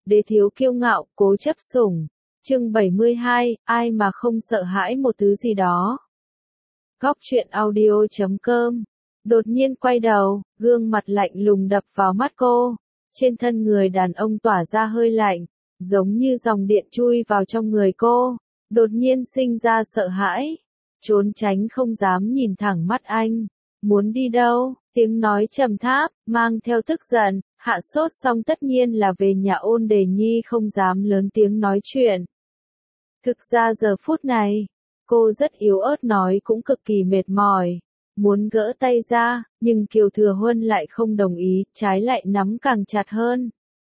Đế thiếu kiêu ngạo, cố chấp sủng. Chương 72, ai mà không sợ hãi một thứ gì đó. Góc truyện audio.com. Đột nhiên quay đầu, gương mặt lạnh lùng đập vào mắt cô. Trên thân người đàn ông tỏa ra hơi lạnh, giống như dòng điện chui vào trong người cô. Đột nhiên sinh ra sợ hãi, trốn tránh không dám nhìn thẳng mắt anh. Muốn đi đâu? Tiếng nói trầm thấp, mang theo tức giận. Hạ sốt xong tất nhiên là về nhà Ôn Đề Nhi không dám lớn tiếng nói chuyện. Thực ra giờ phút này, cô rất yếu ớt nói cũng cực kỳ mệt mỏi. Muốn gỡ tay ra, nhưng Kiều Thừa Huân lại không đồng ý, trái lại nắm càng chặt hơn.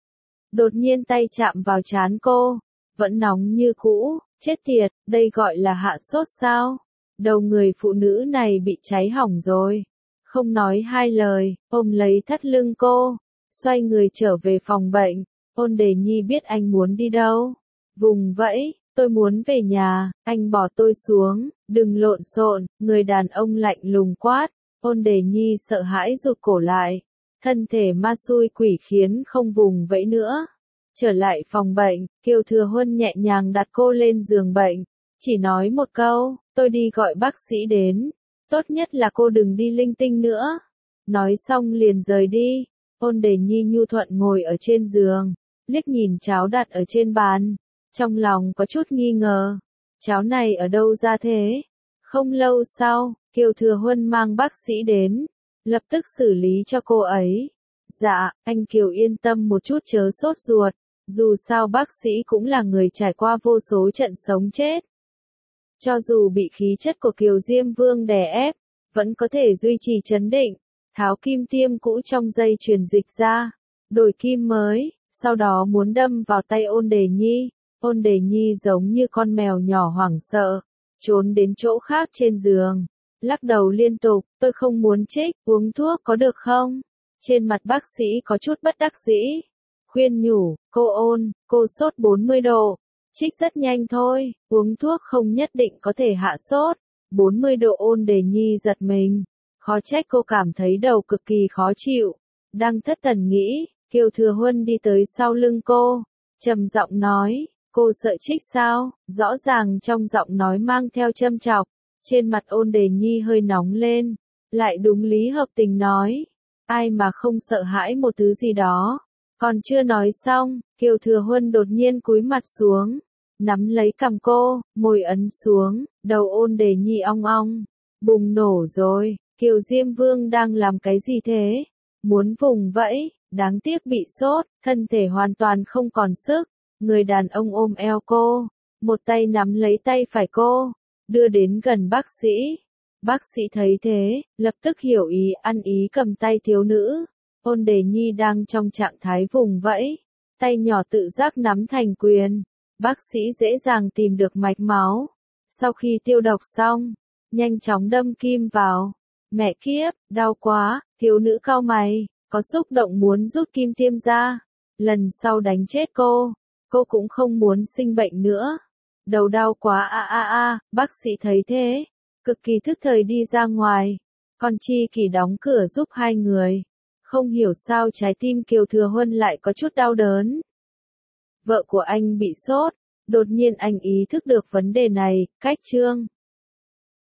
Đột nhiên tay chạm vào trán cô, vẫn nóng như cũ, chết tiệt, đây gọi là hạ sốt sao? Đầu người phụ nữ này bị cháy hỏng rồi. Không nói hai lời, ôm lấy thắt lưng cô, xoay người trở về phòng bệnh. Ôn Đề Nhi biết anh muốn đi đâu. Vùng vẫy, tôi muốn về nhà, anh bỏ tôi xuống, đừng lộn xộn, người đàn ông lạnh lùng quát. Ôn Đề Nhi sợ hãi rụt cổ lại, thân thể ma xui quỷ khiến không vùng vẫy nữa. Trở lại phòng bệnh, Kiều Thừa Huân nhẹ nhàng đặt cô lên giường bệnh, chỉ nói một câu, tôi đi gọi bác sĩ đến, tốt nhất là cô đừng đi linh tinh nữa. Nói xong liền rời đi. Ôn Đề Nhi nhu thuận ngồi ở trên giường, liếc nhìn cháo đặt ở trên bàn, trong lòng có chút nghi ngờ, cháo này ở đâu ra thế? Không lâu sau, Kiều Thừa Huân mang bác sĩ đến, lập tức xử lý cho cô ấy. Dạ, anh Kiều yên tâm một chút chớ sốt ruột, dù sao bác sĩ cũng là người trải qua vô số trận sống chết. Cho dù bị khí chất của Kiều Diêm Vương đè ép, vẫn có thể duy trì trấn định, tháo kim tiêm cũ trong dây chuyền dịch ra, đổi kim mới, sau đó muốn đâm vào tay Ôn Đề Nhi. Ôn Đề Nhi giống như con mèo nhỏ hoảng sợ, trốn đến chỗ khác trên giường, lắc đầu liên tục, tôi không muốn trích, uống thuốc có được không? Trên mặt bác sĩ có chút bất đắc dĩ, khuyên nhủ, cô Ôn, cô sốt 40 độ, trích rất nhanh thôi, uống thuốc không nhất định có thể hạ sốt. 40 độ. Ôn Đề Nhi giật mình, khó trách cô cảm thấy đầu cực kỳ khó chịu. Đang thất thần nghĩ, Kiều Thừa Huân đi tới sau lưng cô, trầm giọng nói, cô sợ trích sao? Rõ ràng trong giọng nói mang theo châm chọc. Trên mặt Ôn Đề Nhi hơi nóng lên, lại đúng lý hợp tình nói, ai mà không sợ hãi một thứ gì đó. Còn chưa nói xong, Kiều Thừa Huân đột nhiên cúi mặt xuống, nắm lấy cằm cô, môi ấn xuống, đầu Ôn Đề Nhi ong ong, bùng nổ rồi. Kiều Diêm Vương đang làm cái gì thế? Muốn vùng vẫy, đáng tiếc bị sốt, thân thể hoàn toàn không còn sức. Người đàn ông ôm eo cô, một tay nắm lấy tay phải cô, đưa đến gần bác sĩ. Bác sĩ thấy thế, lập tức hiểu ý, ăn ý cầm tay thiếu nữ. Ôn Đề Nhi đang trong trạng thái vùng vẫy, tay nhỏ tự giác nắm thành quyền. Bác sĩ dễ dàng tìm được mạch máu. Sau khi tiêu độc xong, nhanh chóng đâm kim vào. Mẹ kiếp, đau quá, thiếu nữ cau mày, có xúc động muốn rút kim tiêm ra. Lần sau đánh chết cô cũng không muốn sinh bệnh nữa. Đầu đau quá bác sĩ thấy thế, cực kỳ thức thời đi ra ngoài. Còn Chi Kỳ đóng cửa giúp hai người. Không hiểu sao trái tim Kiều Thừa Huân lại có chút đau đớn. Vợ của anh bị sốt, đột nhiên anh ý thức được vấn đề này, cách chương.